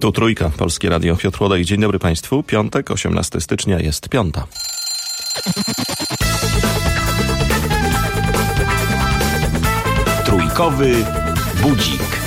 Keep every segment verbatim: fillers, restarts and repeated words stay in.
Tu Trójka, Polskie Radio, Piotr Łodaj. Dzień dobry Państwu. Piątek, osiemnastego stycznia, jest piąta. Trójkowy budzik.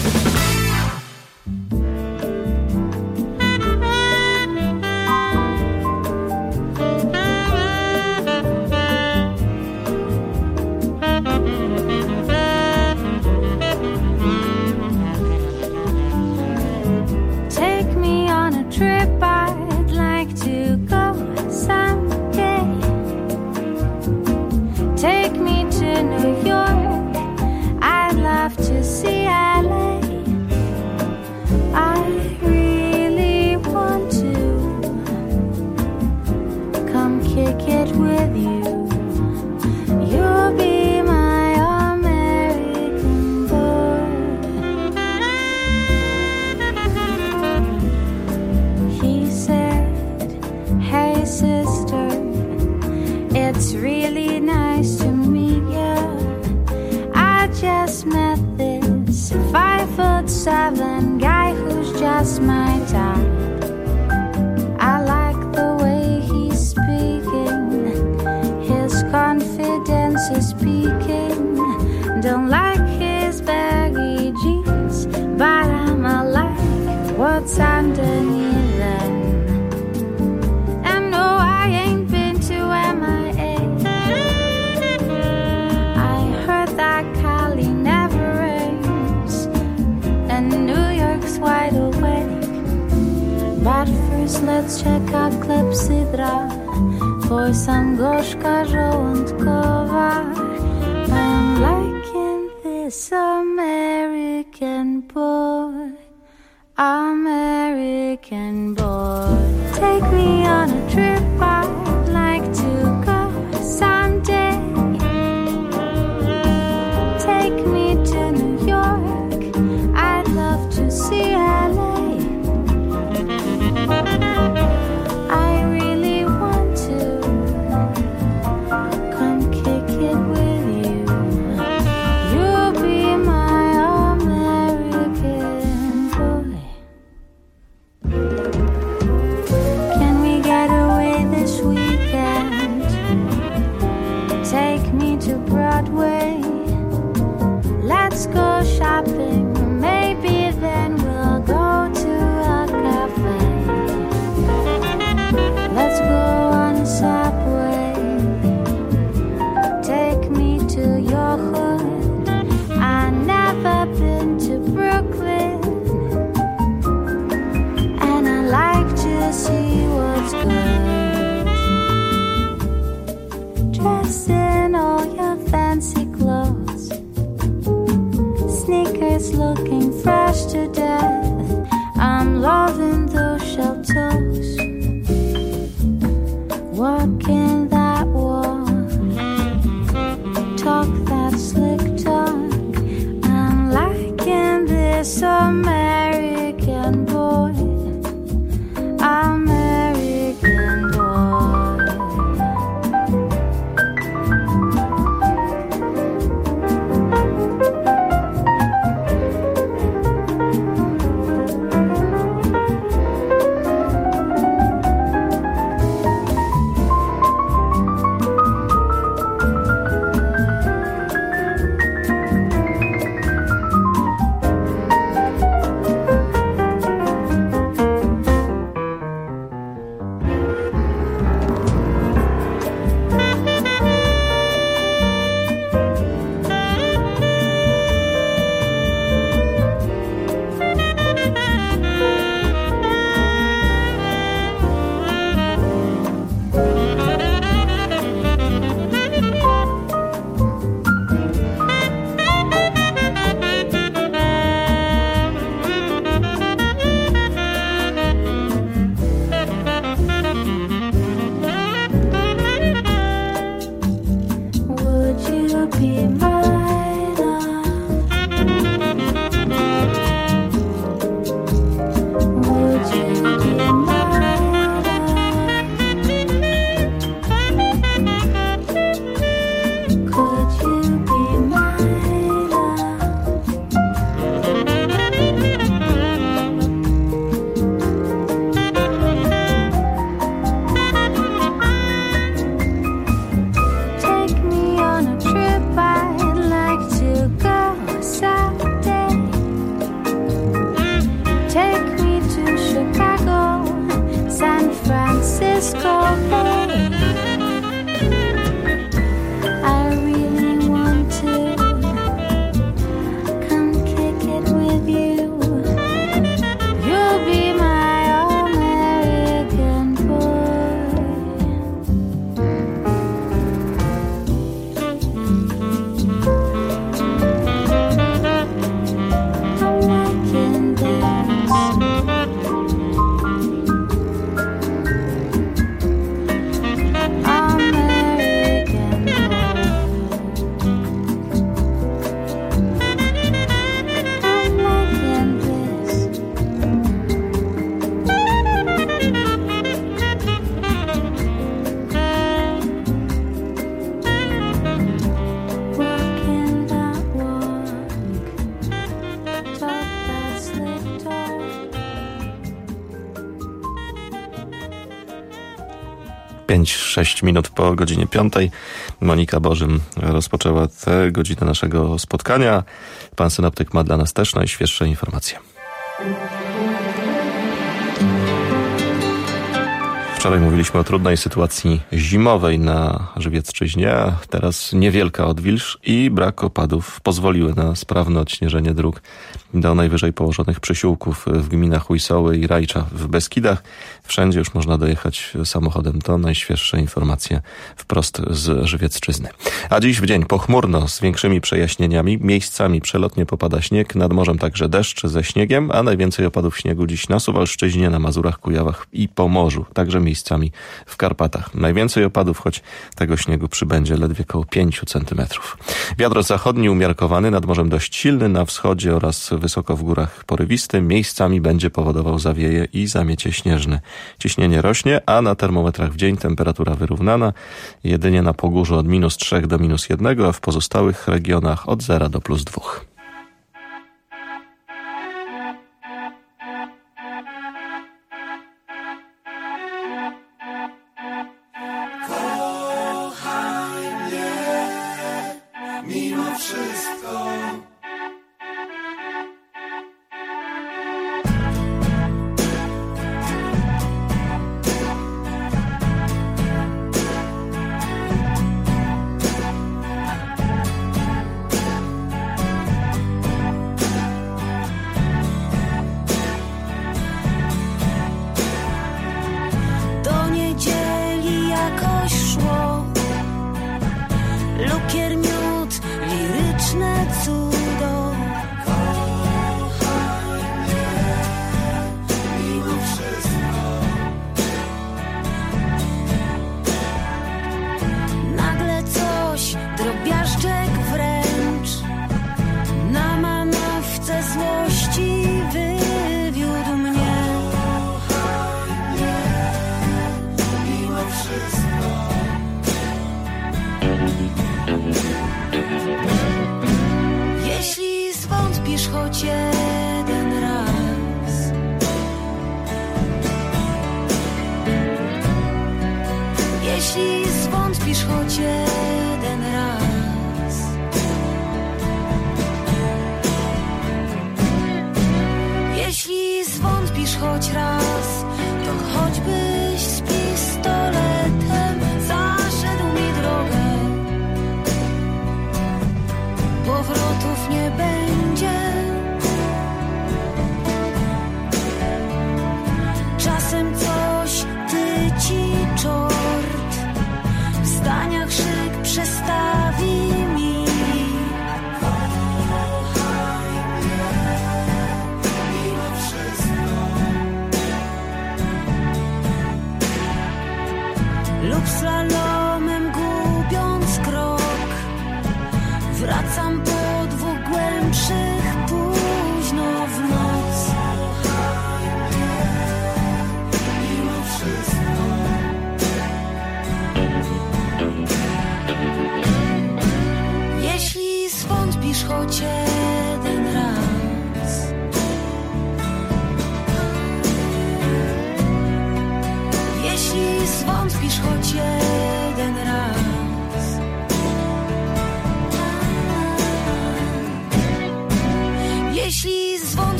Let's check out klepsydra, for some gorzka żołądkowa. I'm liking this American boy, American boy. Take me on a trip, I'd like to go someday. Take me to New York, I'd love to see L A. I really want to come kick it with you. You'll be my American boy. Can we get away this weekend? Take me to Broadway. Let's go shopping. Maybe then we'll go to a cafe. Let's go on a subway. Take me to your hood. I've never been to Brooklyn, and I like to see what's good. Dress in all your fancy clothes, sneakers looking fresh to death. I'm loving those shell toes. Walk in that walk, talk that slick talk. I'm liking this American boy, American boy. pięć sześć minut po godzinie piątej. Monika Bożym rozpoczęła tę godzinę naszego spotkania. Pan synoptyk ma dla nas też najświeższe informacje. Wczoraj mówiliśmy o trudnej sytuacji zimowej na Żywiecczyźnie, a teraz niewielka odwilż i brak opadów pozwoliły na sprawne odśnieżenie dróg do najwyżej położonych przysiłków w gminach Ujsoły i Rajcza w Beskidach. Wszędzie już można dojechać samochodem. To najświeższe informacje wprost z Żywiecczyzny. A dziś w dzień pochmurno z większymi przejaśnieniami. Miejscami przelotnie popada śnieg, nad morzem także deszcz ze śniegiem, a najwięcej opadów śniegu dziś na Suwalszczyźnie, na Mazurach, Kujawach i Pomorzu. Także miejscami w Karpatach. Najwięcej opadów, choć tego śniegu przybędzie ledwie koło pięć centymetrów. Wiatr zachodni umiarkowany, nad morzem dość silny, na wschodzie oraz wysoko w górach porywisty. Miejscami będzie powodował zawieje i zamiecie śnieżne. Ciśnienie rośnie, a na termometrach w dzień temperatura wyrównana. Jedynie na Pogórzu od minus trzech do minus jednego, a w pozostałych regionach od zera do plus dwóch.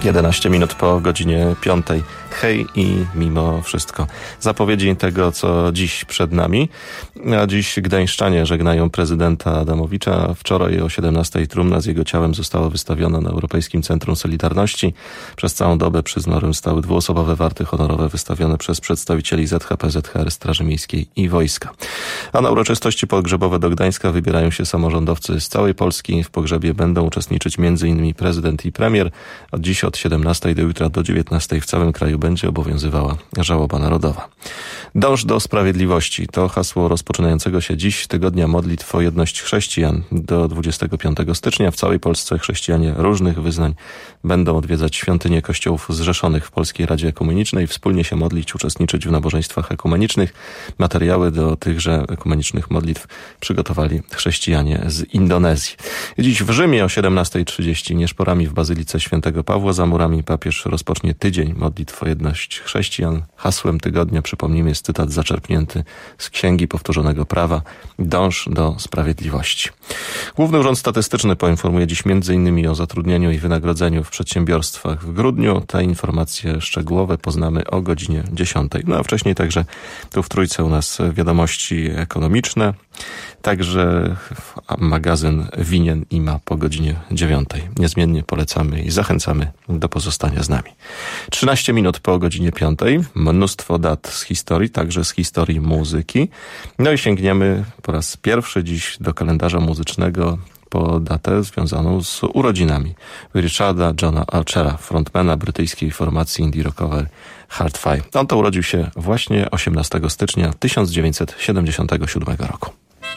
jedenaście minut po godzinie piątej. Hej i mimo wszystko. Zapowiedzi tego, co dziś przed nami. A dziś gdańszczanie żegnają prezydenta Adamowicza. Wczoraj o siedemnastej trumna z jego ciałem została wystawiona na Europejskim Centrum Solidarności. Przez całą dobę przy zmarłym stały dwuosobowe warty honorowe wystawione przez przedstawicieli Z H P, Z H R, Straży Miejskiej i Wojska. A na uroczystości pogrzebowe do Gdańska wybierają się samorządowcy z całej Polski. W pogrzebie będą uczestniczyć między innymi prezydent i premier. Od dziś od siedemnastej do jutra do dziewiętnastej w całym kraju będzie obowiązywała żałoba narodowa. Dąż do sprawiedliwości to hasło rozpoczynającego się dziś tygodnia modlitw o jedność chrześcijan. Do dwudziestego piątego stycznia w całej Polsce chrześcijanie różnych wyznań będą odwiedzać świątynie kościołów zrzeszonych w Polskiej Radzie Ekumenicznej, wspólnie się modlić, uczestniczyć w nabożeństwach ekumenicznych. Materiały do tychże ekumenicznych modlitw przygotowali chrześcijanie z Indonezji. Dziś w Rzymie o siedemnastej trzydzieści nieszporami w Bazylice Świętego Pawła za murami papież rozpocznie tydzień modlitw o jedność chrześcijan. Hasłem tygodnia, przypomnijmy, jest cytat zaczerpnięty z Księgi Powtórzonego Prawa: dąż do sprawiedliwości. Główny Urząd Statystyczny poinformuje dziś między innymi o zatrudnieniu i wynagrodzeniu w przedsiębiorstwach w grudniu. Te informacje szczegółowe poznamy o godzinie dziesiątej. No a wcześniej także tu w Trójce u nas wiadomości ekonomiczne. Także magazyn winien i ma po godzinie dziewiątej. Niezmiennie polecamy i zachęcamy do pozostania z nami. trzynaście minut po godzinie piątej. Mnóstwo dat z historii, także z historii muzyki. No i sięgniemy po raz pierwszy dziś do kalendarza muzycznego po datę związaną z urodzinami Richarda Johna Archera, frontmana brytyjskiej formacji indie rockowej Hard-Fi. On to urodził się właśnie osiemnastego stycznia tysiąc dziewięćset siedemdziesiątego siódmego roku.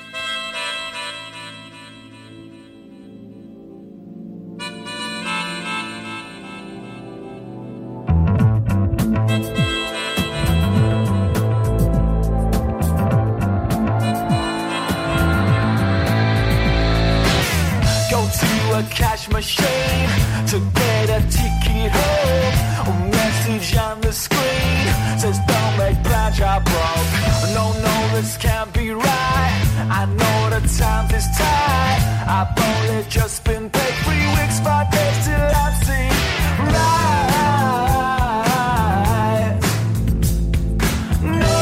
Cash machine to get a ticket home. A message on the screen says don't make plans, you're broke. No, no, this can't be right. I know the time is tight. I've only just been paid three weeks, five days till I'm seen right. No,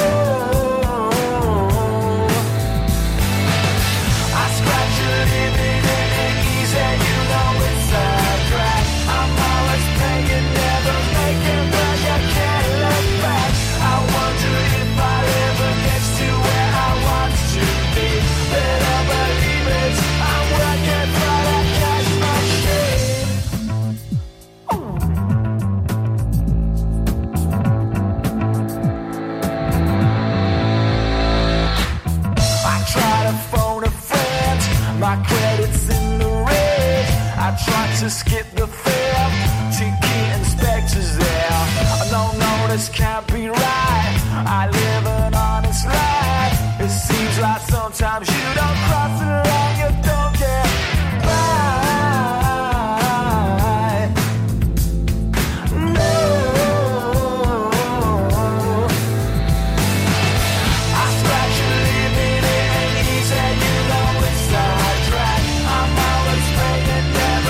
I scratch a living. And you know it's a drag. I'm always paying, never making, but you can't look back. I wonder if I'll ever get to where I want to be. Better believe it, I'm working for that cash machine. I try to phone a friend, my credit's in the I tried to skip the fare, ticket inspectors there. No, no, this can't be right. I live an honest life. It seems like sometimes you don't cross the line, you don't get by. No, I scratch a living, it ain't easy, you know it's a drag. I'm always paying.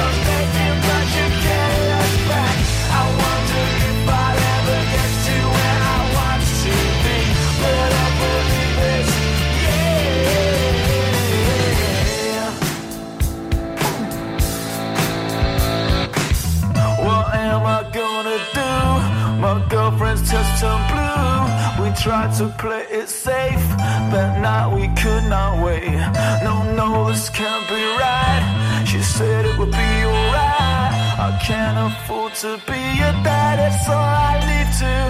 My girlfriend's just turned blue. We tried to play it safe, but now we could not wait. No, no, this can't be right. She said it would be alright. I can't afford to be your daddy, so I leave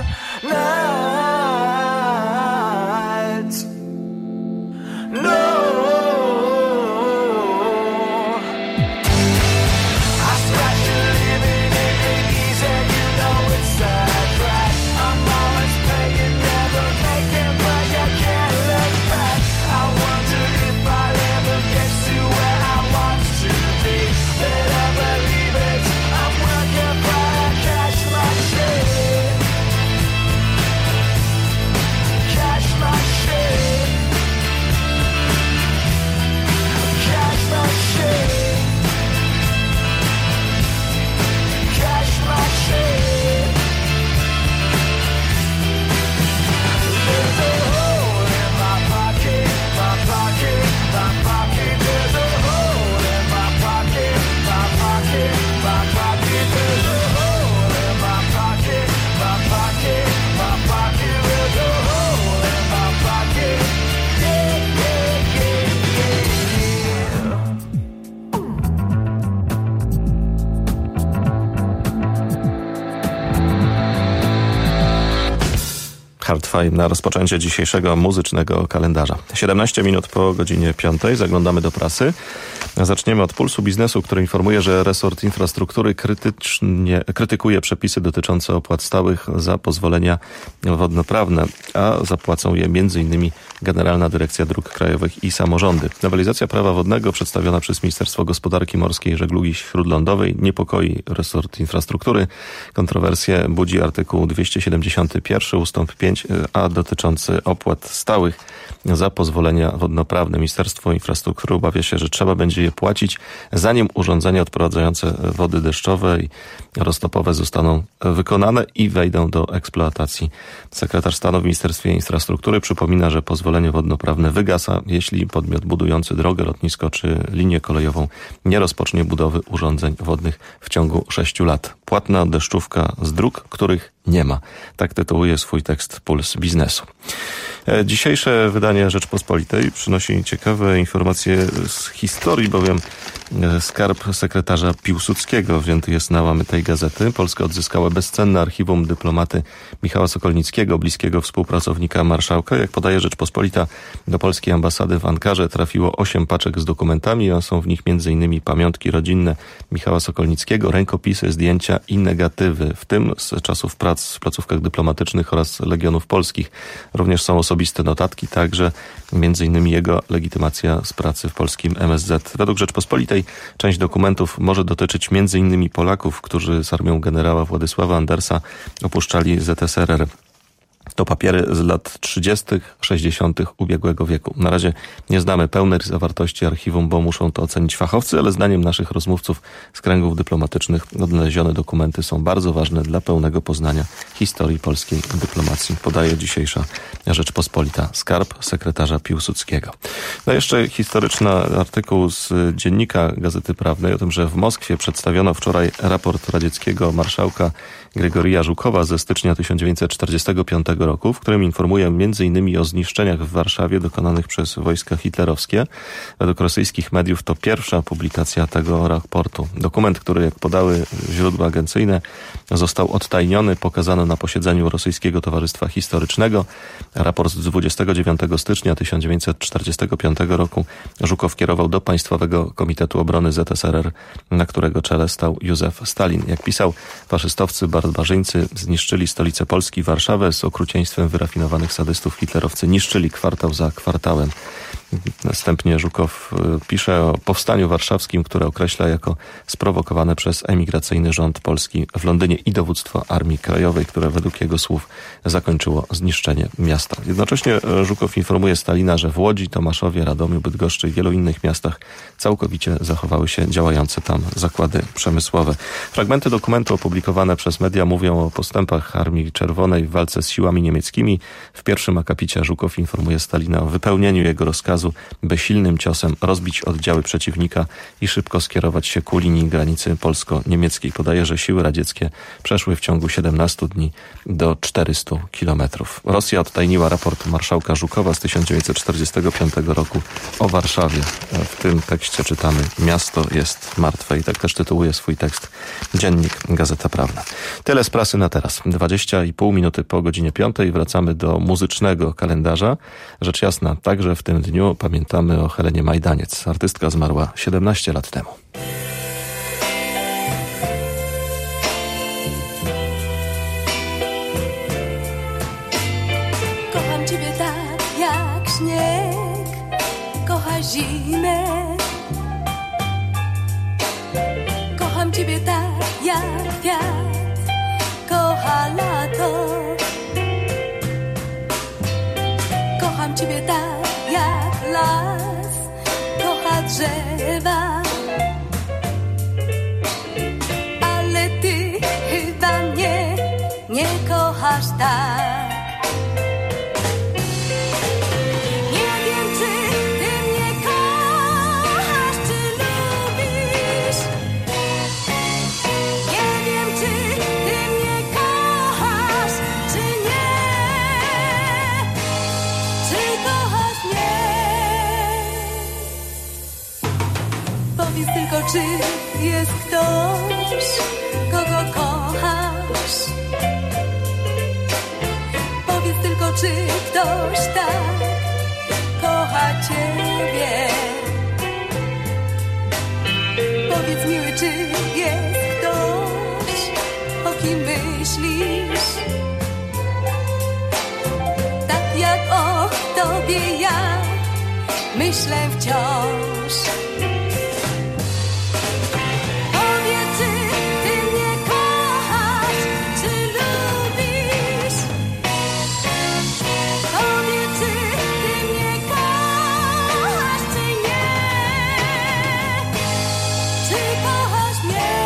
tonight. No. Hardfire na rozpoczęcie dzisiejszego muzycznego kalendarza. siedemnaście minut po godzinie piątej. Zaglądamy do prasy. Zaczniemy od Pulsu Biznesu, który informuje, że resort infrastruktury krytycznie, krytykuje przepisy dotyczące opłat stałych za pozwolenia wodnoprawne, a zapłacą je między innymi Generalna Dyrekcja Dróg Krajowych i Samorządy. Nowelizacja prawa wodnego przedstawiona przez Ministerstwo Gospodarki Morskiej i Żeglugi Śródlądowej niepokoi resort infrastruktury. Kontrowersje budzi artykuł dwieście siedemdziesiąty pierwszy ustęp pięć a dotyczący opłat stałych za pozwolenia wodnoprawne. Ministerstwo Infrastruktury obawia się, że trzeba będzie je płacić, zanim urządzenia odprowadzające wody deszczowe i roztopowe zostaną wykonane i wejdą do eksploatacji. Sekretarz stanu w Ministerstwie Infrastruktury przypomina, że pozwolenie wodnoprawne wygasa, jeśli podmiot budujący drogę, lotnisko czy linię kolejową nie rozpocznie budowy urządzeń wodnych w ciągu sześciu lat. Płatna deszczówka z dróg, których nie ma. Tak tytułuje swój tekst Puls Biznesu. Dzisiejsze wydanie Rzeczpospolitej przynosi ciekawe informacje z historii, bowiem skarb sekretarza Piłsudskiego wzięty jest na łamy tej gazety. Polska odzyskała bezcenne archiwum dyplomaty Michała Sokolnickiego, bliskiego współpracownika marszałka. Jak podaje Rzeczpospolita, do polskiej ambasady w Ankarze trafiło osiem paczek z dokumentami, a są w nich między innymi pamiątki rodzinne Michała Sokolnickiego, rękopisy, zdjęcia i negatywy, w tym z czasów prac w placówkach dyplomatycznych oraz Legionów Polskich. Również są osobiste notatki, także między innymi jego legitymacja z pracy w polskim M S Z. Według Rzeczpospolitej część dokumentów może dotyczyć między innymi Polaków, którzy z armią generała Władysława Andersa opuszczali Z S R R. To papiery z lat trzydziestych, sześćdziesiątych ubiegłego wieku. Na razie nie znamy pełnej zawartości archiwum, bo muszą to ocenić fachowcy, ale zdaniem naszych rozmówców z kręgów dyplomatycznych odnalezione dokumenty są bardzo ważne dla pełnego poznania historii polskiej dyplomacji, podaje dzisiejsza Rzeczpospolita, skarb sekretarza Piłsudskiego. No jeszcze historyczny artykuł z dziennika Gazety Prawnej o tym, że w Moskwie przedstawiono wczoraj raport radzieckiego marszałka Grygorija Żukowa ze stycznia tysiąc dziewięćset czterdziestego piątego roku, w którym informuje między innymi o zniszczeniach w Warszawie dokonanych przez wojska hitlerowskie. Według rosyjskich mediów to pierwsza publikacja tego raportu. Dokument, który, jak podały źródła agencyjne, został odtajniony, pokazano na posiedzeniu Rosyjskiego Towarzystwa Historycznego. Raport z dwudziestego dziewiątego stycznia tysiąc dziewięćset czterdziestego piątego roku Żukow kierował do Państwowego Komitetu Obrony Z S R R, na którego czele stał Józef Stalin. Jak pisał, faszystowcy barbarzyńcy zniszczyli stolicę Polski, Warszawę. Z okrucieństwem wyrafinowanych sadystów hitlerowcy niszczyli kwartał za kwartałem. Następnie Żukow pisze o powstaniu warszawskim, które określa jako sprowokowane przez emigracyjny rząd Polski w Londynie i dowództwo Armii Krajowej, które według jego słów zakończyło zniszczenie miasta. Jednocześnie Żukow informuje Stalina, że w Łodzi, Tomaszowie, Radomiu, Bydgoszczy i wielu innych miastach całkowicie zachowały się działające tam zakłady przemysłowe. Fragmenty dokumentu opublikowane przez media mówią o postępach Armii Czerwonej w walce z siłami niemieckimi. W pierwszym akapicie Żukow informuje Stalina o wypełnieniu jego rozkazu, by silnym ciosem rozbić oddziały przeciwnika i szybko skierować się ku linii granicy polsko-niemieckiej. Podaje, że siły radzieckie przeszły w ciągu siedemnastu dni do czterystu kilometrów. Rosja odtajniła raport marszałka Żukowa z tysiąc dziewięćset czterdziestego piątego roku o Warszawie. W tym tekście czytamy: miasto jest martwe, i tak też tytułuje swój tekst dziennik Gazeta Prawna. Tyle z prasy na teraz. dwadzieścia i pół minuty po godzinie piątej wracamy do muzycznego kalendarza. Rzecz jasna, także w tym dniu pamiętamy o Helenie Majdaniec. Artystka zmarła siedemnaście lat temu. Kocham ciebie tak jak śnieg kocha zimę. Kocham ciebie tak jak kwiat kocha lato. Kocham ciebie tak jak las kocha drzewa. Ale ty chyba mnie nie kochasz tak. Nie wiem, czy ty mnie kochasz, czy lubisz. Nie wiem, czy ty mnie kochasz, czy nie. Czy kochasz mnie? Powiedz tylko, czy jest ktoś, kogo kochasz. czy ktoś tak kocha ciebie. Powiedz miły, czy jest ktoś, o kim myślisz, tak jak o tobie ja myślę wciąż. Powiedz, czy ty mnie kochasz, czy lubisz. Powiedz, czy ty mnie kochasz, czy nie. Czy kochasz mnie?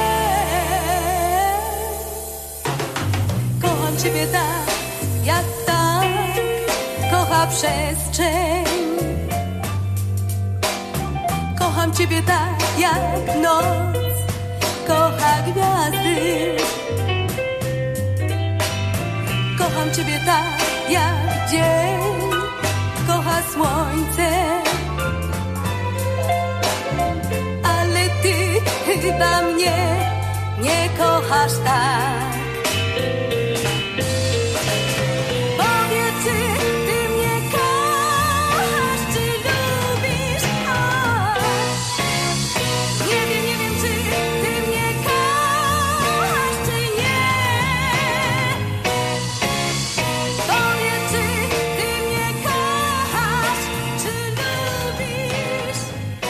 Kocham ciebie tak, jak tak kocha przestrzeń. Kocham ciebie tak, jak noc kocha gwiazdy. Kocham ciebie tak, jak dzień kocha słońce. Ale ty chyba mnie nie kochasz tak. Powiedz, czy ty mnie kochasz, czy lubisz. O, nie wiem, nie wiem, czy ty mnie kochasz, czy nie. Powiedz, czy ty mnie kochasz, czy lubisz.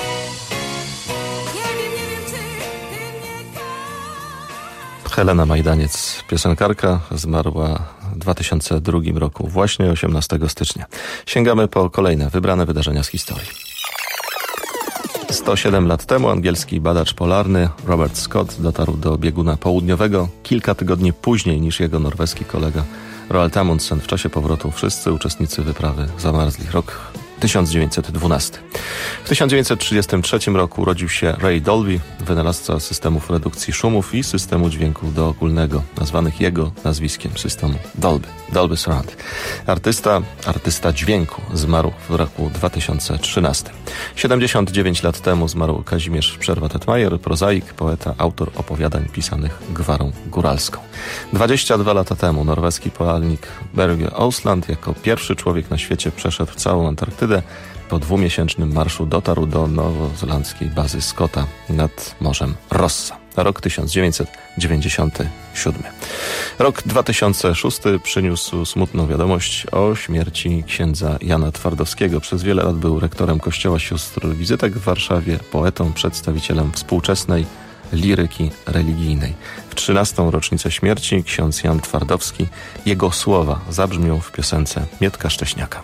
Nie wiem, nie wiem, czy ty mnie kochasz. Helena Majdaniec, piosenkarka, zmarła w dwa tysiące drugim roku, właśnie osiemnastego stycznia. Sięgamy po kolejne wybrane wydarzenia z historii. sto siedem lat temu angielski badacz polarny Robert Scott dotarł do bieguna południowego kilka tygodni później niż jego norweski kolega Roald Amundsen. W czasie powrotu wszyscy uczestnicy wyprawy zamarzli. Rok tysiąc dziewięćset dwunasty. W tysiąc dziewięćset trzydziestym trzecim roku urodził się Ray Dolby, wynalazca systemów redukcji szumów i systemu dźwięku doogólnego, nazwanych jego nazwiskiem systemu Dolby, Dolby Surround. Artysta, artysta dźwięku zmarł w roku dwa tysiące trzynastym. siedemdziesiąt dziewięć lat temu zmarł Kazimierz Przerwa-Tetmajer, prozaik, poeta, autor opowiadań pisanych gwarą góralską. dwadzieścia dwa lata temu norweski polarnik Børge Ousland jako pierwszy człowiek na świecie przeszedł całą Antarktydę. Po dwumiesięcznym marszu dotarł do nowozelandzkiej bazy Scotta nad Morzem Rossa. Rok tysiąc dziewięćset dziewięćdziesiąty siódmy. Rok dwa tysiące szósty przyniósł smutną wiadomość o śmierci księdza Jana Twardowskiego. Przez wiele lat był rektorem Kościoła Sióstr Wizytek w Warszawie, poetą, przedstawicielem współczesnej liryki religijnej. W trzynastą rocznicę śmierci ksiądz Jan Twardowski, jego słowa zabrzmią w piosence Mietka Szcześniaka.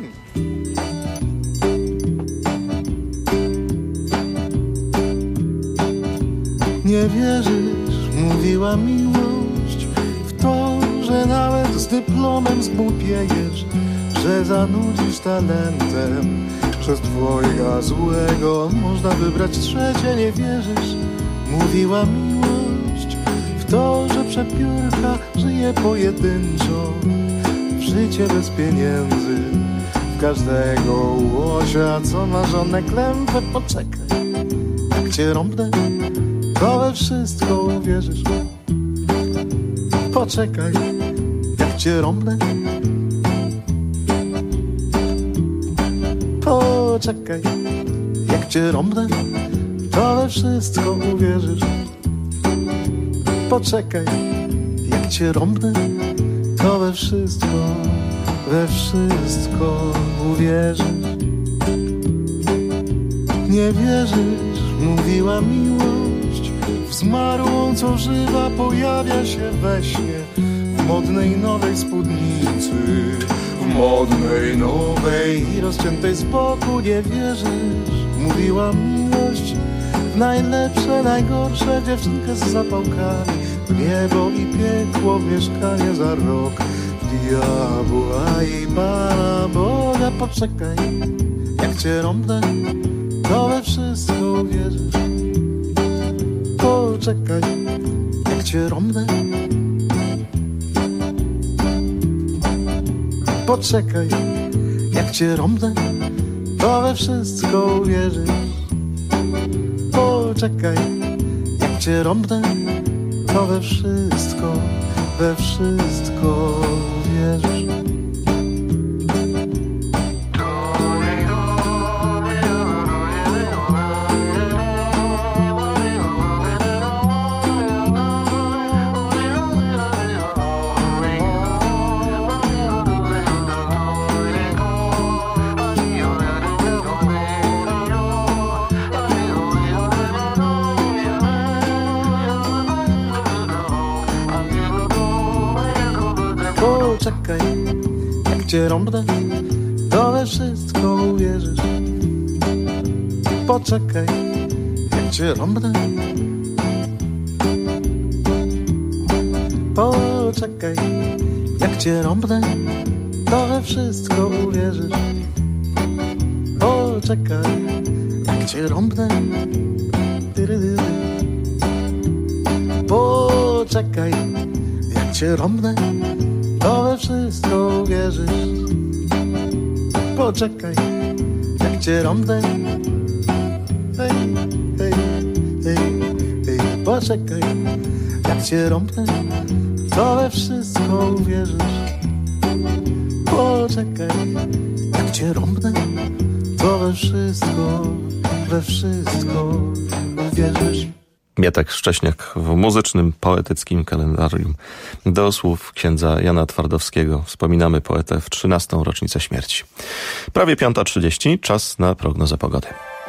Nie wierzysz, mówiła miłość, w to, że nawet z dyplomem zgłupiejesz, że zanudzisz talentem. Przez dwojga złego można wybrać trzecie. Nie wierzysz, mówiła miłość, w to, że przepiórka żyje pojedynczo, w życie bez pieniędzy, w każdego łosia, co ma żonę klępę. Poczekaj, jak cię rąbnę, to we wszystko uwierzysz. Poczekaj, jak cię rąbnę. Poczekaj, jak cię rąbnę, to we wszystko uwierzysz. Poczekaj, jak cię rąbnę, to we wszystko, we wszystko uwierzysz. Nie wierzysz, mówiła miłość, w zmarłą, co żywa pojawia się we śnie, w modnej nowej spódnicy, w modnej nowej i rozciętej z boku. Nie wierzysz, mówiła miłość, w najlepsze, najgorsze dziewczynkę z zapałkami, w niebo i piekło, w mieszkanie za rok, w diabła i Pana Boga. Poczekaj, jak cię rąbnę, to we wszystko uwierzysz. Poczekaj, jak cię rąbnę. Poczekaj, jak cię rąbnę, to we wszystko uwierzysz. Poczekaj, jak cię rąbnę, to we wszystko, we wszystko uwierzysz. Poczekaj, jak cię rąbnę, to we wszystko uwierzysz. Poczekaj, jak cię rąbnę. Poczekaj, jak cię rąbnę, to we wszystko uwierzysz. Poczekaj, jak cię rąbnę. Poczekaj, jak cię rąbnę, to we wszystko uwierzysz. Poczekaj, jak cię rąbnę. Hej, hej, hej, hej. Poczekaj, jak cię rąbnę, to we wszystko uwierzysz. Poczekaj, jak cię rąbnę, to we wszystko, we wszystko uwierzysz. Mietek Szcześniak w muzycznym, poetyckim kalendarium do słów księdza Jana Twardowskiego. Wspominamy poetę w trzynastą rocznicę śmierci. Prawie piąta trzydzieści, czas na prognozę pogody.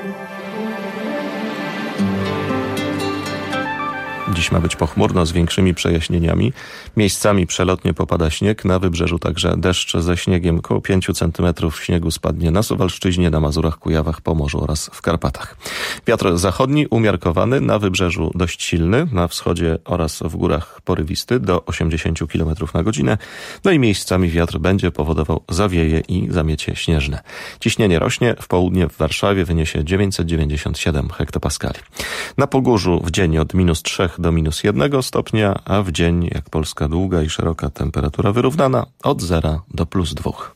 Dziś ma być pochmurno z większymi przejaśnieniami. Miejscami przelotnie popada śnieg, na wybrzeżu także deszcz ze śniegiem. Koło pięciu centymetrów śniegu spadnie na Suwalszczyźnie, na Mazurach, Kujawach, Pomorzu oraz w Karpatach. Wiatr zachodni umiarkowany, na wybrzeżu dość silny, na wschodzie oraz w górach porywisty do osiemdziesięciu kilometrów na godzinę. No i miejscami wiatr będzie powodował zawieje i zamiecie śnieżne. Ciśnienie rośnie, w południe w Warszawie wyniesie dziewięćset dziewięćdziesiąt siedem hektopaskali. Na Pogórzu w dzień od minus trzech do minus jednego stopnia, a w dzień, jak Polska długa i szeroka, temperatura wyrównana od zera do plus dwóch.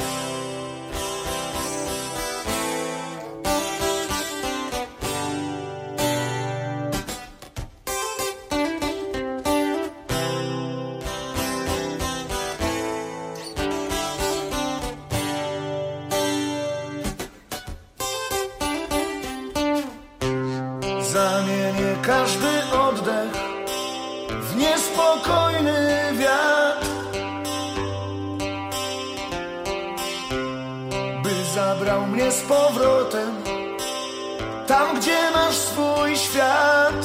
Zamienię każdy oddech w niespokojny wiatr, by zabrał mnie z powrotem tam, gdzie masz swój świat.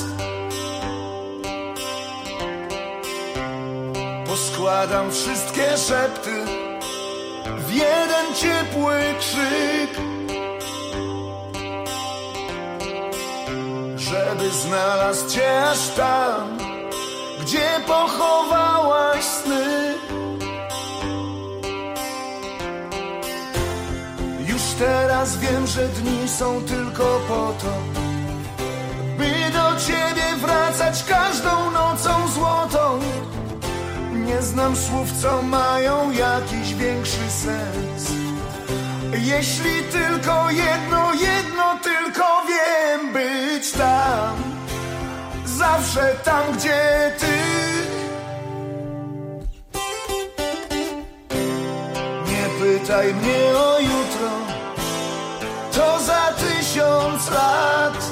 Poskładam wszystkie szepty w jeden ciepły krzyk, żeby znalazł cię aż tam, gdzie pochowałaś sny. Już teraz wiem, że dni są tylko po to, by do ciebie wracać każdą nocą złotą. Nie znam słów, co mają jakiś większy sens. Jeśli tylko jedno, jedno tylko wiem, być tam, zawsze tam, gdzie ty. Nie pytaj mnie o jutro, to za tysiąc lat.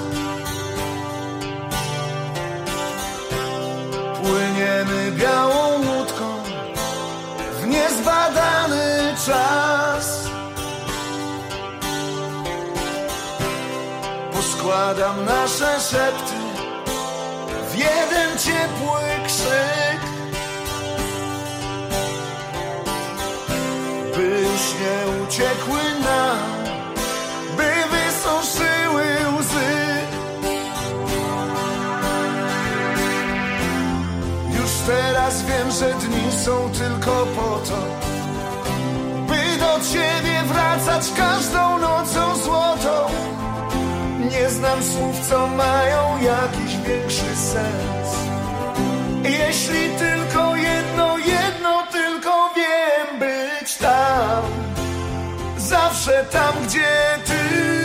Płyniemy białą łódką w niezbadany czas. Poskładam nasze szepty w jeden ciepły krzyk, by już nie uciekły nam, by wysuszyły łzy. Już teraz wiem, że dni są tylko po to, by do ciebie wracać każdą nocą złotą. Nie znam słów, co mają jakiś większy sens. Jeśli tylko jedno, jedno tylko wiem, być tam, zawsze tam, gdzie ty.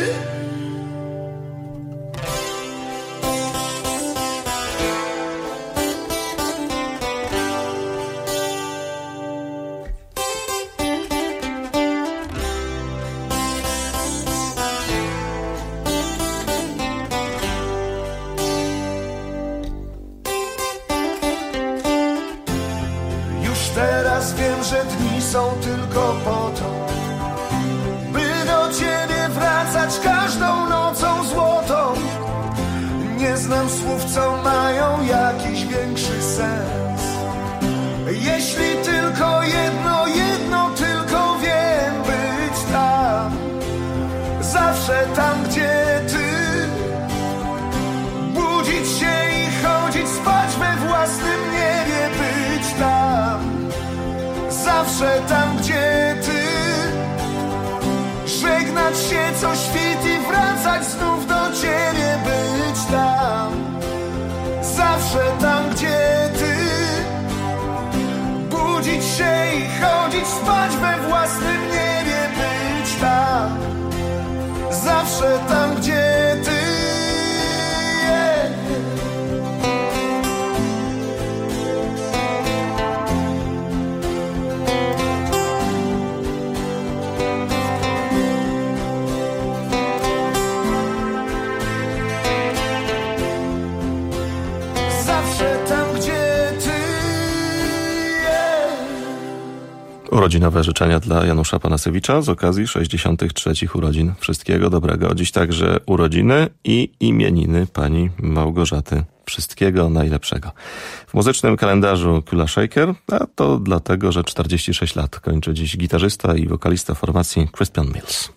Teraz wiem, że dni są tylko po to, by do ciebie wracać każdą nocą złotą. Nie znam słów, co mają jakiś większy sens. Jeśli tylko jedno zawsze tam, gdzie ty. Żegnać się co świt i wracać znów do ciebie, być tam. Zawsze tam, gdzie ty. Budzić się i chodzić spać we własnym niebie, być tam. Zawsze tam, gdzie ty. Yeah. Zawsze tam, gdzie ty. Yeah. Urodzinowe życzenia dla Janusza Panasewicza z okazji sześćdziesiątych trzecich urodzin. Wszystkiego dobrego. Dziś także urodziny i imieniny pani Małgorzaty. Wszystkiego najlepszego. W muzycznym kalendarzu Kula Shaker, a to dlatego, że czterdzieści sześć lat kończy dziś gitarzysta i wokalista formacji Crispian Mills.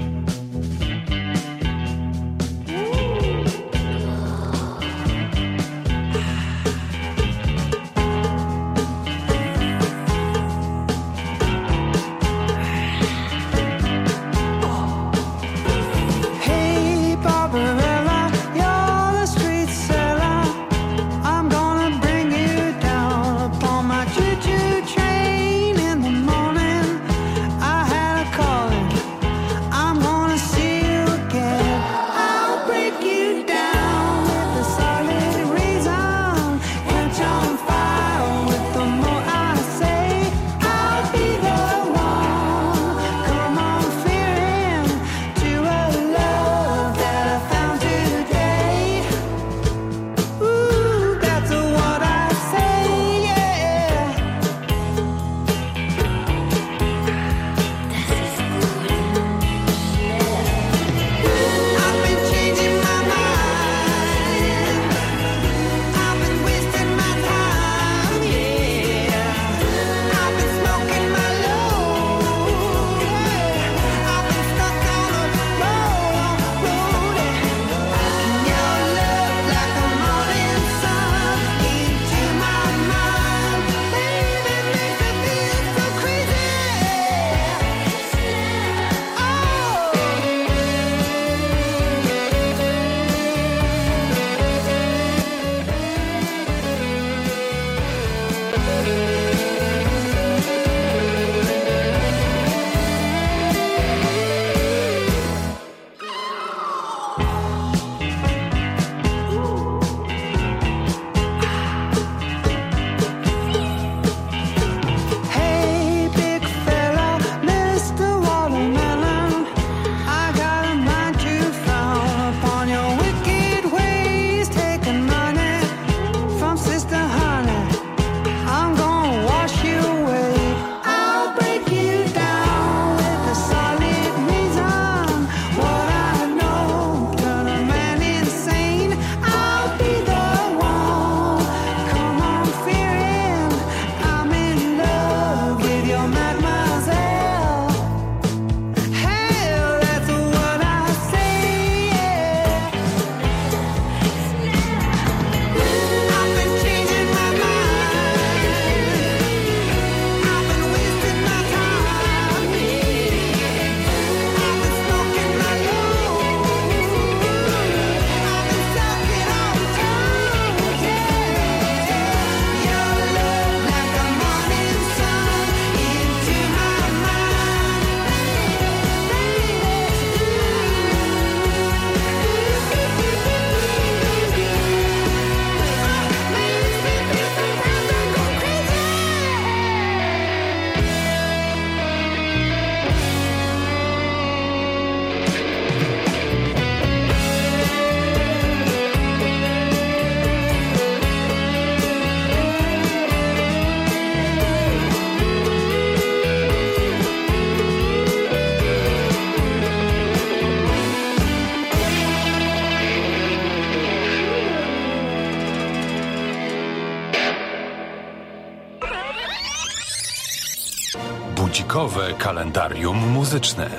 Budzikowe kalendarium muzyczne.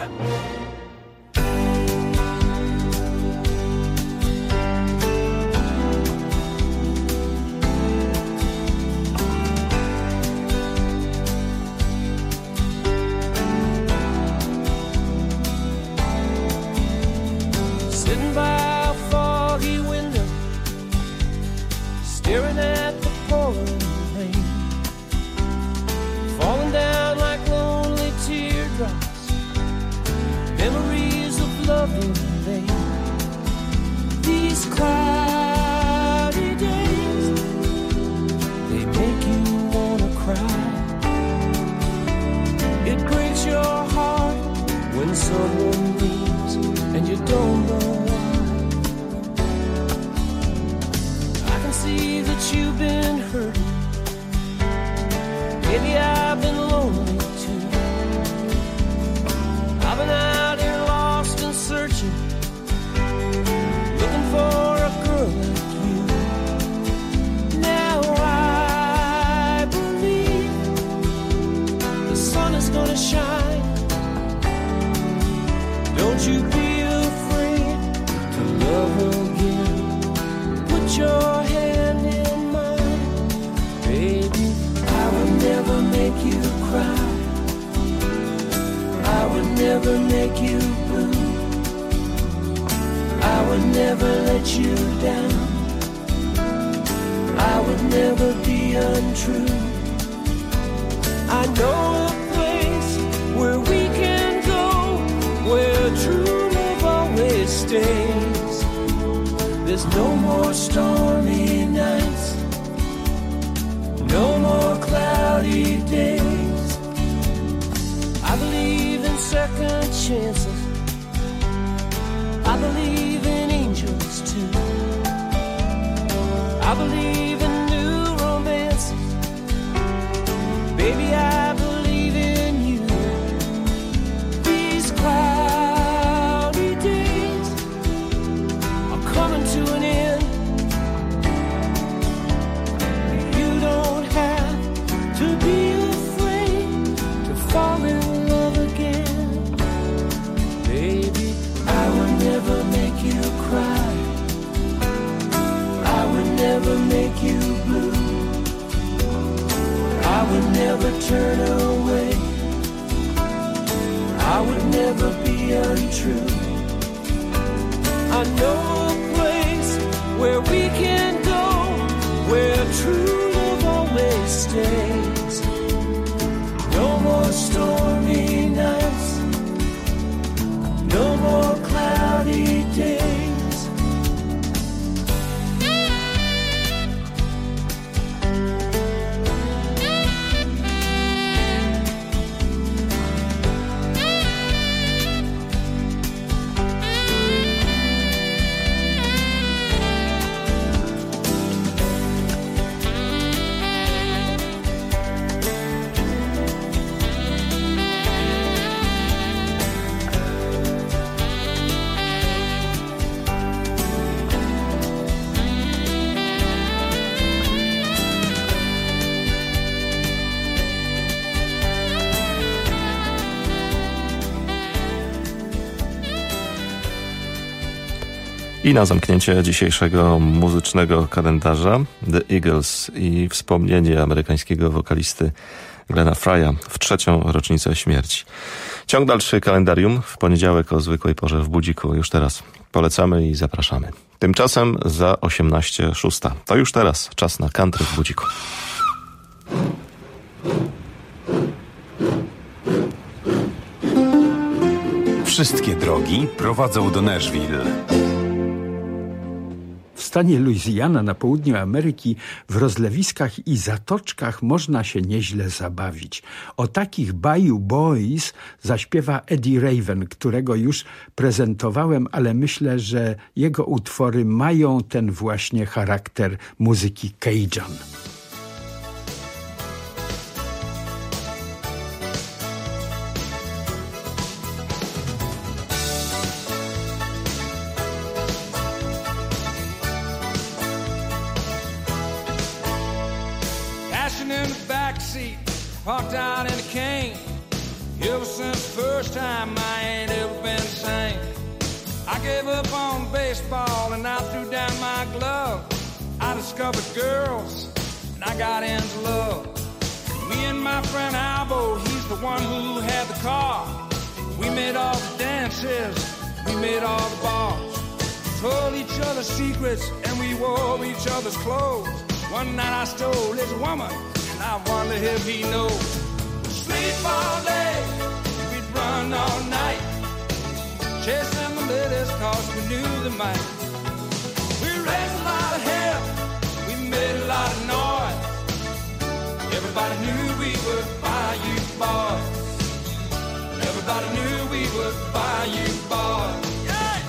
loving, babe. These cloudy days, they make you wanna cry. It breaks your heart when someone leaves and you don't know why. I can see that you've been hurting. Maybe I've been lonely too. I've been out here lost and searching, looking for a girl like you. Now I believe the sun is gonna shine. Don't you be afraid to love again. Put your hand in mine, baby. I would never make you cry. I would never make you blue. I would never let you down. I would never be untrue. I know a place where we can go, where true love always stays. There's no more stormy nights, no more cloudy days. I believe in second chances. I believe in angels too. I believe in new romances. Baby, I believe in you. These cloudy days are coming to an end. You don't have to be afraid to fall in love again. Baby, I would never make you cry. I would never make you blue. I would never turn away. I would never be untrue. I know a place where we can go, where true love always stays. No more stormy nights, no more cloudy days. I na zamknięcie dzisiejszego muzycznego kalendarza The Eagles i wspomnienie amerykańskiego wokalisty Glena Frya w trzecią rocznicę śmierci. Ciąg dalszy kalendarium w poniedziałek o zwykłej porze w Budziku. Już teraz polecamy i zapraszamy. Tymczasem za osiemnaście szósta. To już teraz czas na country w Budziku. Wszystkie drogi prowadzą do Nashville. W stanie Louisiana na południu Ameryki w rozlewiskach i zatoczkach można się nieźle zabawić. O takich Bayou Boys zaśpiewa Eddie Raven, którego już prezentowałem, ale myślę, że jego utwory mają ten właśnie charakter muzyki Cajun. Parked out in a cane. Ever since the first time I ain't ever been the same. I gave up on baseball and I threw down my glove. I discovered girls and I got into love. Me and my friend Albo, he's the one who had the car. We made all the dances, we made all the bars. Told each other secrets and we wore each other's clothes. One night I stole his woman, I wonder if he knows. Sleep all day, we'd run all night, chasing the cause we knew the might. We raised a lot of hell, we made a lot of noise. Everybody knew we were Bayou Boys. Everybody knew we were Bayou Boys. Yeah!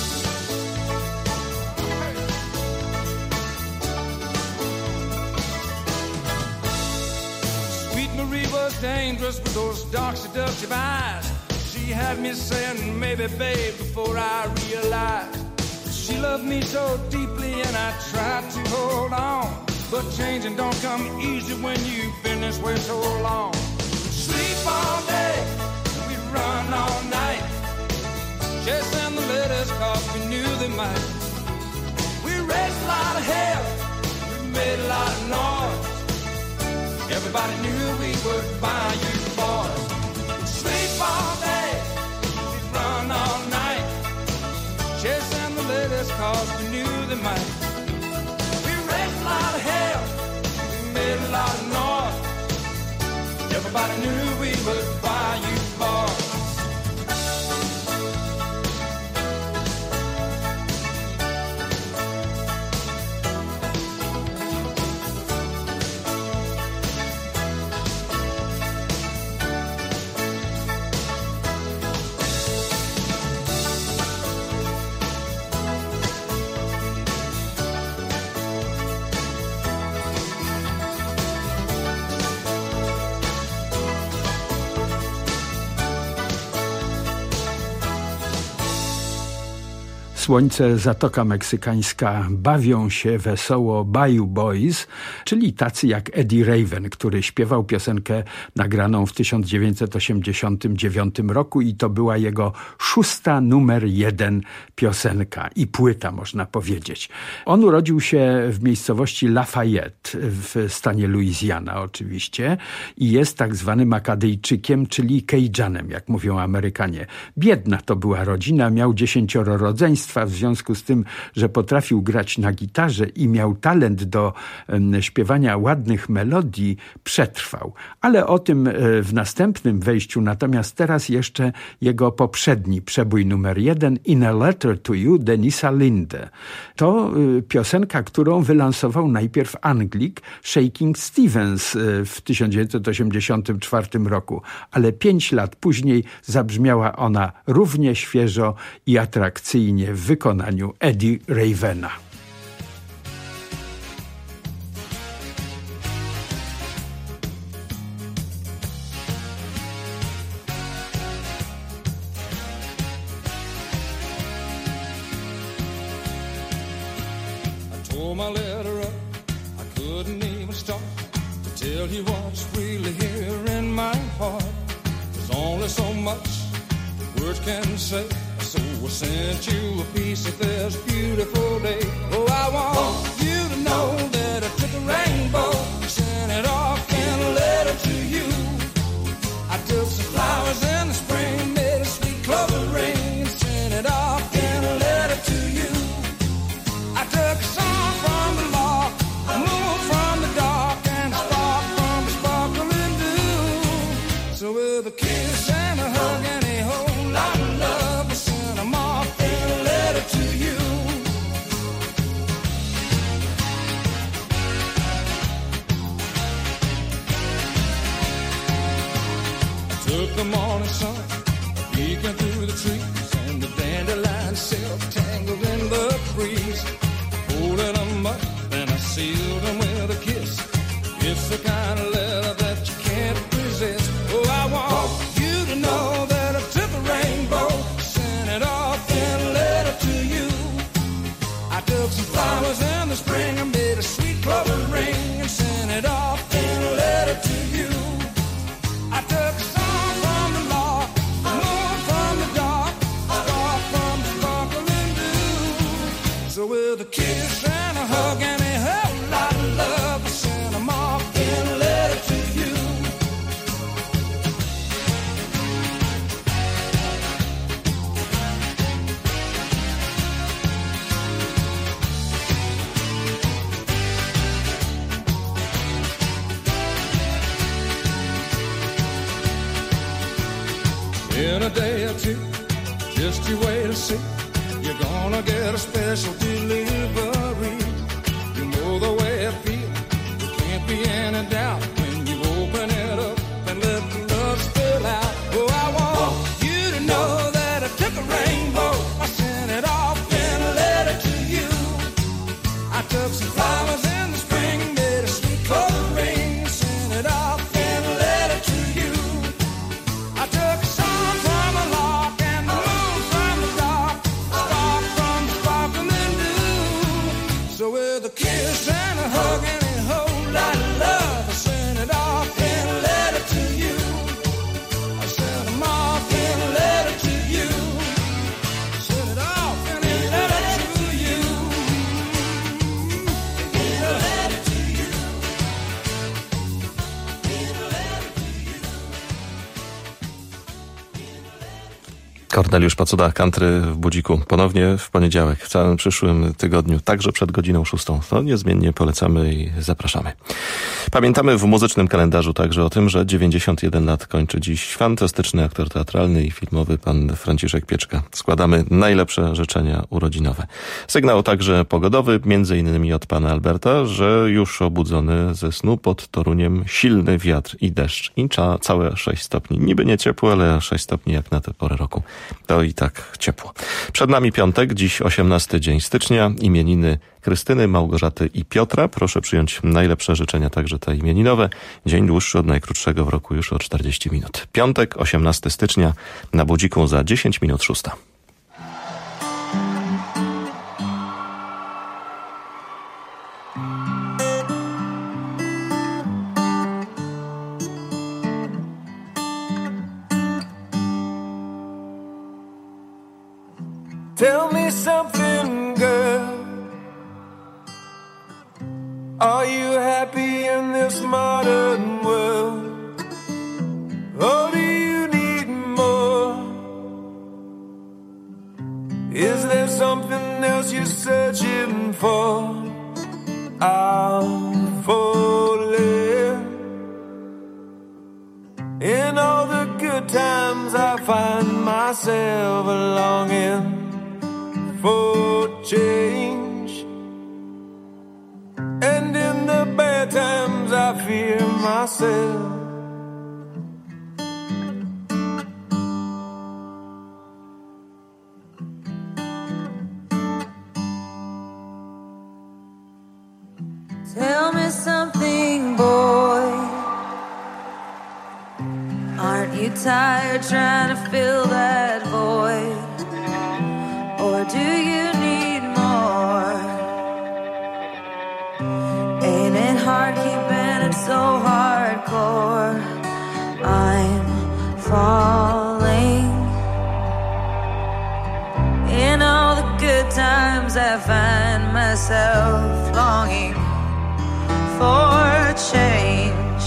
Sweet Marie was dangerous with those dark, seductive eyes. She had me saying, maybe, babe, before I realized. She loved me so deeply and I tried to hold on. But changing don't come easy when you've been this way so long. Sleep all day, we run all night, chasing the letters cause we knew they might. We raised a lot of hell, we made a lot of noise. Everybody knew we were Bayou Boys. Sleep all day, we run all night, chasing the letters cause we knew they might. We raised a lot of hell, we made a lot of noise. Everybody knew we were Bayou Boys. Słońce, Zatoka Meksykańska, bawią się wesoło Bayou Boys, czyli tacy jak Eddie Raven, który śpiewał piosenkę nagraną w tysiąc dziewięćset osiemdziesiątym dziewiątym roku i to była jego szósta numer jeden piosenka i płyta, można powiedzieć. On urodził się w miejscowości Lafayette w stanie Louisiana oczywiście i jest tak zwanym Akadyjczykiem, czyli Cajun'em, jak mówią Amerykanie. Biedna to była rodzina, miał dziesięcioro rodzeństwa, w związku z tym, że potrafił grać na gitarze i miał talent do um, śpiewania ładnych melodii, przetrwał. Ale o tym e, w następnym wejściu, natomiast teraz jeszcze jego poprzedni przebój numer jeden, In a Letter to You, Denisa Linde. To e, piosenka, którą wylansował najpierw Anglik Shaking Stevens e, w tysiąc dziewięćset osiemdziesiątym czwartym roku, ale pięć lat później zabrzmiała ona równie świeżo i atrakcyjnie w wykonaniu Eddie Ravena. I tore my letter up, I couldn't even start to tell you what's really here in my heart. There's only so much words can say. So I sent you a piece of this beautiful day. Oh, I want you to know that I took a rainbow, sent it off in a letter to you. I took some flowers in the spring, made a sweet clover ring, sent it off in a letter to you. I took a song from the lark, a moon from the dark, and a spark from the sparkling dew. So with a kiss and a hug and a whole lot of love, I sent them off in a letter to you. I took the morning sun, peeking through the trees, and the dandelion silk tangled in the breeze. Holding them up, and I sealed them with a kiss. It's the kind of letter that you can't resist. Oh, I want you to know that I took a rainbow, sent it off in a letter to you. I took some flowers in the spring, I made a sweet clover ring, and sent it off in a letter to you. I took a song from the lark, a moon from the dark, a spark from the sparkling dew. So with a kiss and a hug and a whole lot of love, I sent them off in a letter to you. In a day or two, just you wait and see. you're gonna get a special delivery. You know the way I feel, there can't be any doubt when you open it up and let the love spill out. Oh, I want you to know that I took a rainbow, I sent it off in a letter to you. I took some flowers in the spring, made a sweet clover ring, sent it off in a letter to you. I took a song from a lark and the moon from the dark, spark from the sparkling dew. So with a kiss and a hug and a whole lot of love, I sent it off in a letter to you. I sent them off in a letter to you. I sent it off in a letter to you. In a letter to you. In a letter to you. Korneliusz Pacuda, Country w Budziku. Ponownie w poniedziałek, w całym przyszłym tygodniu, także przed godziną szóstą. To niezmiennie polecamy i zapraszamy. Pamiętamy w muzycznym kalendarzu także o tym, że dziewięćdziesiąt jeden lat kończy dziś fantastyczny aktor teatralny i filmowy pan Franciszek Pieczka. Składamy najlepsze życzenia urodzinowe. Sygnał także pogodowy, między innymi od pana Alberta, że już obudzony ze snu pod Toruniem silny wiatr i deszcz. I cza, całe sześć stopni. Niby nie ciepło, ale sześć stopni jak na tę porę roku. To i tak ciepło. Przed nami piątek, dziś osiemnasty dzień stycznia, imieniny Krystyny, Małgorzaty i Piotra. Proszę przyjąć najlepsze życzenia, także te imieninowe. Dzień dłuższy od najkrótszego w roku już o czterdzieści minut. Piątek, osiemnastego stycznia, na Budziku za dziesięć minut szósta. Tell me something, girl. Are you happy in this modern world? Or do you need more? Is there something else you're searching for? I'm falling. In all the good times I find myself longing for change, and in the bad times I fear myself. Tell me something, boy. Aren't you tired trying to fill that void? Or do you need more? Ain't it hard keeping it so hardcore? I'm falling. In all the good times I find myself longing for change,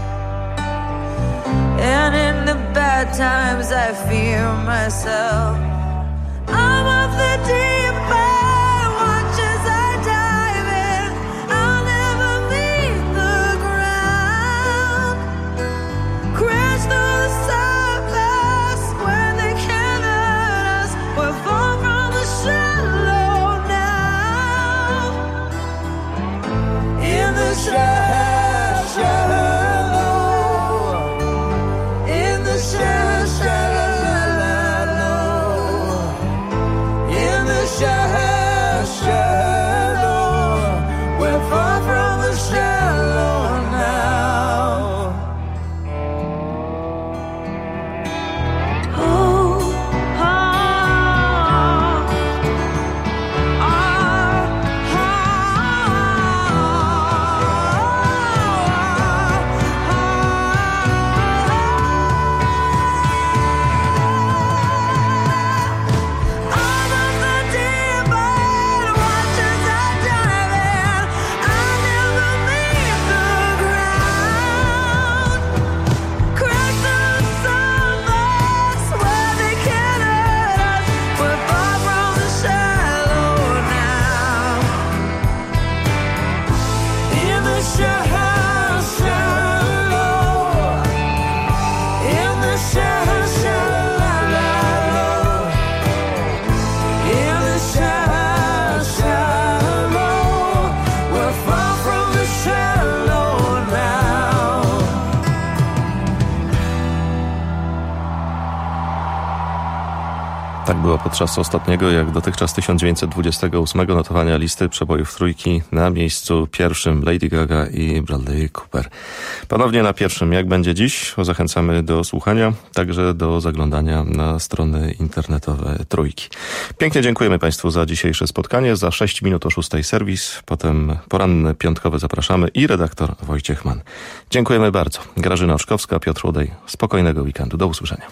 and in the bad times I fear myself. I'm of the deep end, watch as I dive in. I'll never meet the ground. Crash through the surface where they can't hurt us. We're far from the shallow now. In the shallow, shallow, in the shallow, shallow. Tak było podczas ostatniego, jak dotychczas tysiąc dziewięćset dwudziestego ósmego notowania listy przebojów trójki. Na miejscu pierwszym Lady Gaga i Bradley Cooper. Ponownie na pierwszym, jak będzie dziś, zachęcamy do słuchania, także do zaglądania na strony internetowe trójki. Pięknie dziękujemy Państwu za dzisiejsze spotkanie. Za sześć minut o szóstej serwis, potem poranny piątkowy zapraszamy i redaktor Wojciech Mann. Dziękujemy bardzo. Grażyna Oczkowska, Piotr Łodej. Spokojnego weekendu. Do usłyszenia.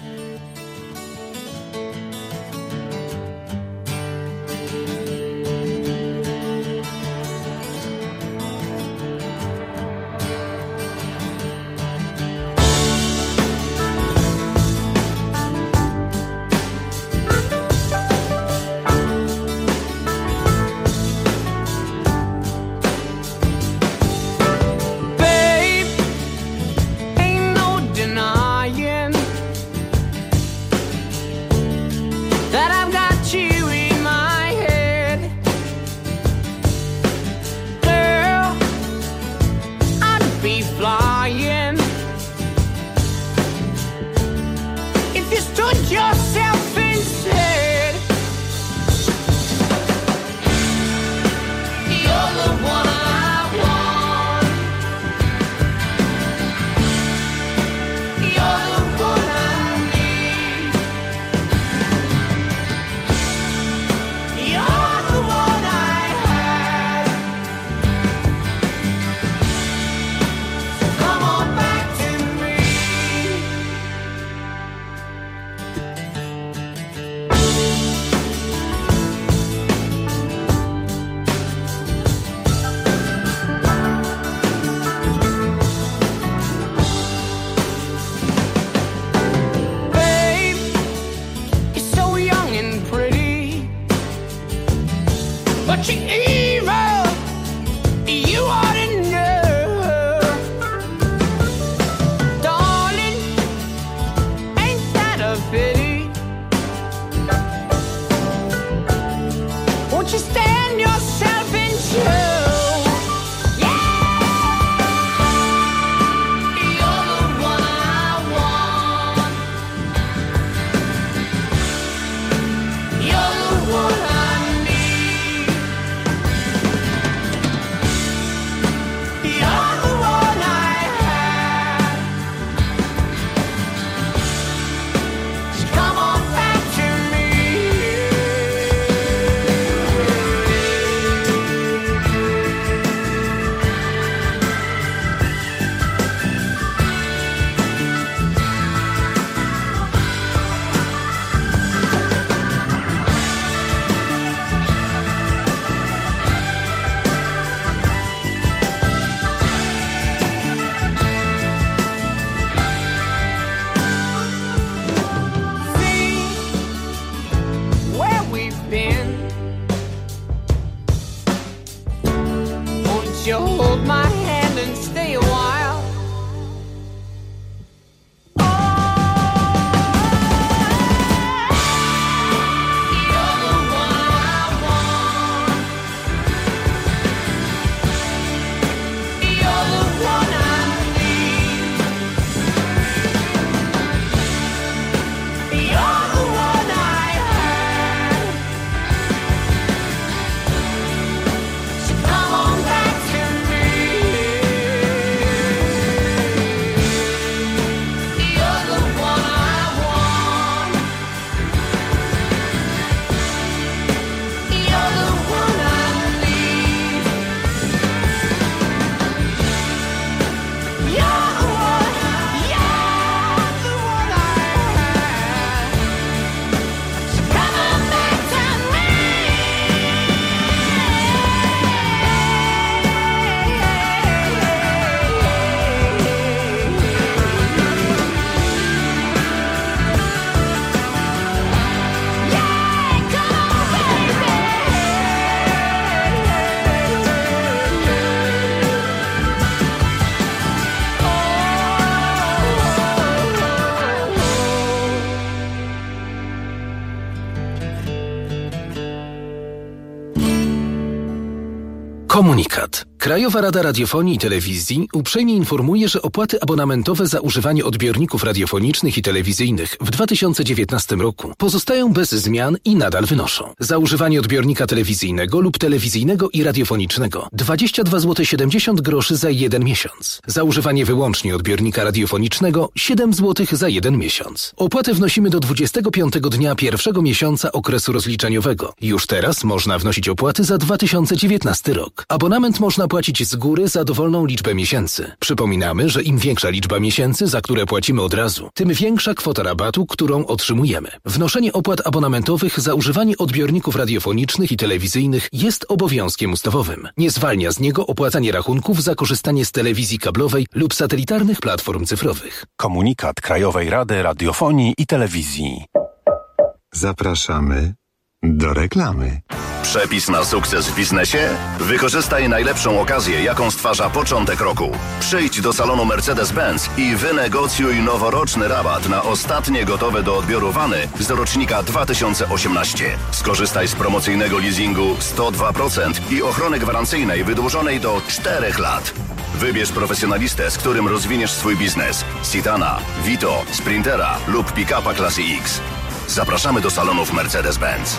Komunikat. Krajowa Rada Radiofonii i Telewizji uprzejmie informuje, że opłaty abonamentowe za używanie odbiorników radiofonicznych i telewizyjnych w dwa tysiące dziewiętnastym roku pozostają bez zmian i nadal wynoszą. Za używanie odbiornika telewizyjnego lub telewizyjnego i radiofonicznego dwadzieścia dwa złote siedemdziesiąt groszy za jeden miesiąc. Za używanie wyłącznie odbiornika radiofonicznego siedem złotych za jeden miesiąc. Opłatę wnosimy do dwudziestego piątego dnia pierwszego miesiąca okresu rozliczeniowego. Już teraz można wnosić opłaty za dwa tysiące dziewiętnasty rok. Abonament można płacić z góry za dowolną liczbę miesięcy. Przypominamy, że im większa liczba miesięcy, za które płacimy od razu, tym większa kwota rabatu, którą otrzymujemy. Wnoszenie opłat abonamentowych za używanie odbiorników radiofonicznych i telewizyjnych jest obowiązkiem ustawowym. Nie zwalnia z niego opłacanie rachunków za korzystanie z telewizji kablowej lub satelitarnych platform cyfrowych. Komunikat Krajowej Rady Radiofonii i Telewizji. Zapraszamy do reklamy. Przepis na sukces w biznesie? Wykorzystaj najlepszą okazję, jaką stwarza początek roku. Przyjdź do salonu Mercedes-Benz i wynegocjuj noworoczny rabat na ostatnie gotowe do odbioru wany z rocznika dwa tysiące osiemnastego. Skorzystaj z promocyjnego leasingu sto dwa procent i ochrony gwarancyjnej wydłużonej do czterech lat. Wybierz profesjonalistę, z którym rozwiniesz swój biznes. Citana, Vito, Sprintera lub pick-upa klasy X. Zapraszamy do salonów Mercedes-Benz.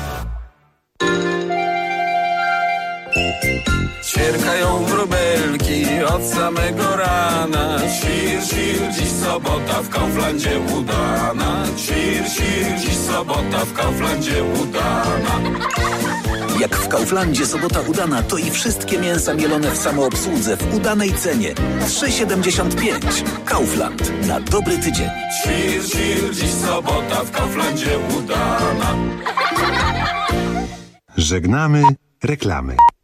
Ćwierkają wróbelki od samego rana. Świr, świr, dziś sobota w Kauflandzie udana. Świr, świr, dziś sobota w Kauflandzie udana. Jak w Kauflandzie sobota udana, to i wszystkie mięsa mielone w samoobsłudze w udanej cenie. trzy siedemdziesiąt pięć. Kaufland. Na dobry tydzień. Świr, świr, dziś sobota w Kauflandzie udana. Żegnamy reklamy.